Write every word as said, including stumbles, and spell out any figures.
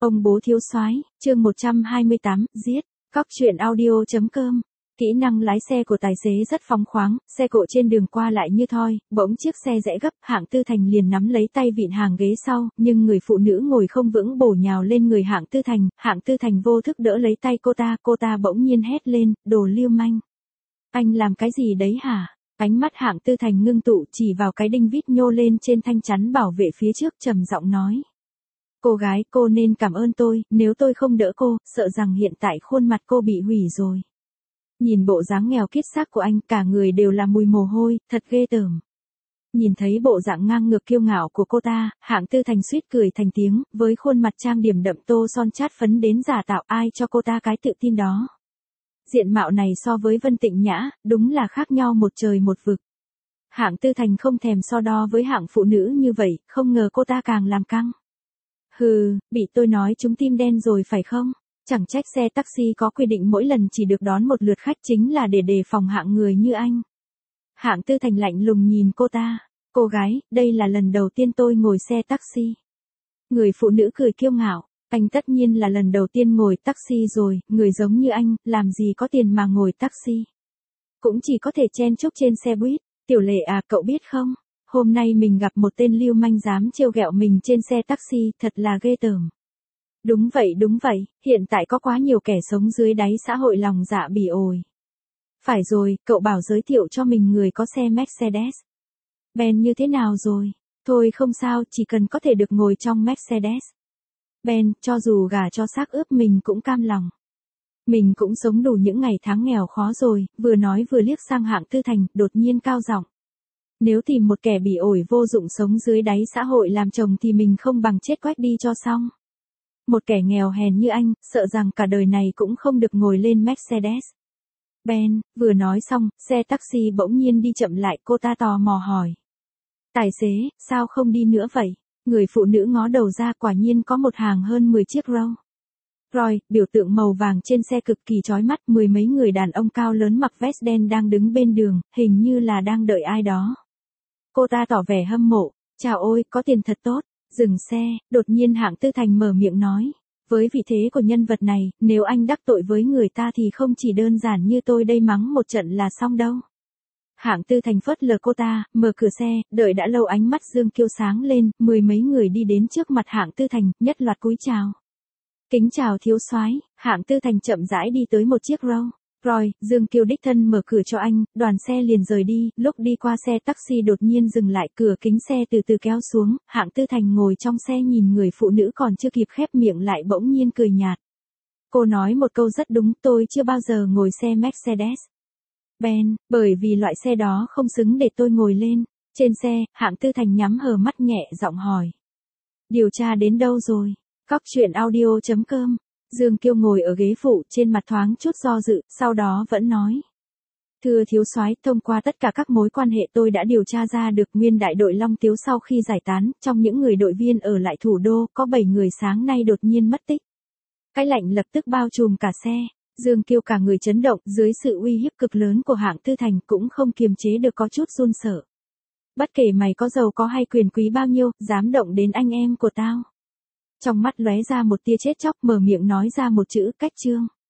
Ông bố thiếu soái, chương một trăm hai mươi tám, giết. Cóc truyện audio.com. Kỹ năng lái xe của tài xế rất phóng khoáng, xe cộ trên đường qua lại như thoi, bỗng chiếc xe rẽ gấp, Hạng Tư Thành liền nắm lấy tay vịn hàng ghế sau, nhưng người phụ nữ ngồi không vững bổ nhào lên người Hạng Tư Thành, Hạng Tư Thành vô thức đỡ lấy tay cô ta, cô ta bỗng nhiên hét lên, đồ lưu manh. Anh làm cái gì đấy hả? Ánh mắt Hạng Tư Thành ngưng tụ chỉ vào cái đinh vít nhô lên trên thanh chắn bảo vệ phía trước trầm giọng nói. Cô gái, cô nên cảm ơn tôi, nếu tôi không đỡ cô, sợ rằng hiện tại khuôn mặt cô bị hủy rồi. Nhìn bộ dáng nghèo kiết xác của anh, cả người đều là mùi mồ hôi, thật ghê tởm. Nhìn thấy bộ dạng ngang ngược kiêu ngạo của cô ta, Hạng Tư Thành suýt cười thành tiếng, với khuôn mặt trang điểm đậm tô son chát phấn đến giả tạo, ai cho cô ta cái tự tin đó. Diện mạo này so với Vân Tịnh Nhã, đúng là khác nhau một trời một vực. Hạng Tư Thành không thèm so đo với hạng phụ nữ như vậy, không ngờ cô ta càng làm căng. Hừ, bị tôi nói trúng tim đen rồi phải không? Chẳng trách xe taxi có quy định mỗi lần chỉ được đón một lượt khách chính là để đề phòng hạng người như anh. Hạng Tư Thành lạnh lùng nhìn cô ta. Cô gái, đây là lần đầu tiên tôi ngồi xe taxi. Người phụ nữ cười kiêu ngạo. Anh tất nhiên là lần đầu tiên ngồi taxi rồi, người giống như anh, làm gì có tiền mà ngồi taxi. Cũng chỉ có thể chen chúc trên xe buýt. Tiểu Lệ à, cậu biết không? Hôm nay mình gặp một tên lưu manh dám trêu ghẹo mình trên xe taxi, thật là ghê tởm. Đúng vậy đúng vậy, hiện tại có quá nhiều kẻ sống dưới đáy xã hội lòng dạ bỉ ổi. Phải rồi, cậu bảo giới thiệu cho mình người có xe Mercedes. Ben như thế nào rồi? Thôi không sao, chỉ cần có thể được ngồi trong Mercedes. Ben, cho dù gả cho xác ướp mình cũng cam lòng. Mình cũng sống đủ những ngày tháng nghèo khó rồi, vừa nói vừa liếc sang Hạng Tư Thành, đột nhiên cao giọng. Nếu tìm một kẻ bỉ ổi vô dụng sống dưới đáy xã hội làm chồng thì mình không bằng chết quách đi cho xong. Một kẻ nghèo hèn như anh, sợ rằng cả đời này cũng không được ngồi lên Mercedes. Ben, vừa nói xong, xe taxi bỗng nhiên đi chậm lại, cô ta tò mò hỏi. Tài xế, sao không đi nữa vậy? Người phụ nữ ngó đầu ra, quả nhiên có một hàng hơn mười chiếc Rolls Royce, biểu tượng màu vàng trên xe cực kỳ chói mắt, mười mấy người đàn ông cao lớn mặc vest đen đang đứng bên đường, hình như là đang đợi ai đó. Cô ta tỏ vẻ hâm mộ, chào ôi, có tiền thật tốt. Dừng xe, đột nhiên Hạng Tư Thành mở miệng nói. Với vị thế của nhân vật này, nếu anh đắc tội với người ta thì không chỉ đơn giản như tôi đây mắng một trận là xong đâu. Hạng Tư Thành phớt lờ cô ta, mở cửa xe, đợi đã lâu ánh mắt Dương Kiêu sáng lên, mười mấy người đi đến trước mặt Hạng Tư Thành, nhất loạt cúi chào. Kính chào thiếu soái. Hạng Tư Thành chậm rãi đi tới một chiếc Rolls Royce, Dương Kiêu đích thân mở cửa cho anh, đoàn xe liền rời đi, lúc đi qua xe taxi đột nhiên dừng lại, cửa kính xe từ từ kéo xuống, Hạng Tư Thành ngồi trong xe nhìn người phụ nữ còn chưa kịp khép miệng lại bỗng nhiên cười nhạt. Cô nói một câu rất đúng, tôi chưa bao giờ ngồi xe Mercedes Ben, bởi vì loại xe đó không xứng để tôi ngồi lên. Trên xe, Hạng Tư Thành nhắm hờ mắt nhẹ giọng hỏi. Điều tra đến đâu rồi? Cóc truyện audio.com. Dương Kiêu ngồi ở ghế phụ, trên mặt thoáng chút do dự, sau đó vẫn nói. Thưa thiếu soái, thông qua tất cả các mối quan hệ tôi đã điều tra ra được nguyên đại đội Long Tiếu sau khi giải tán, trong những người đội viên ở lại thủ đô, có bảy người sáng nay đột nhiên mất tích. Cái lạnh lập tức bao trùm cả xe. Dương Kiêu cả người chấn động, dưới sự uy hiếp cực lớn của Hạng Tư Thành cũng không kiềm chế được có chút run sợ. Bất kể mày có giàu có hay quyền quý bao nhiêu, dám động đến anh em của tao. Trong mắt lóe ra một tia chết chóc, mở miệng nói ra một chữ, cách trương.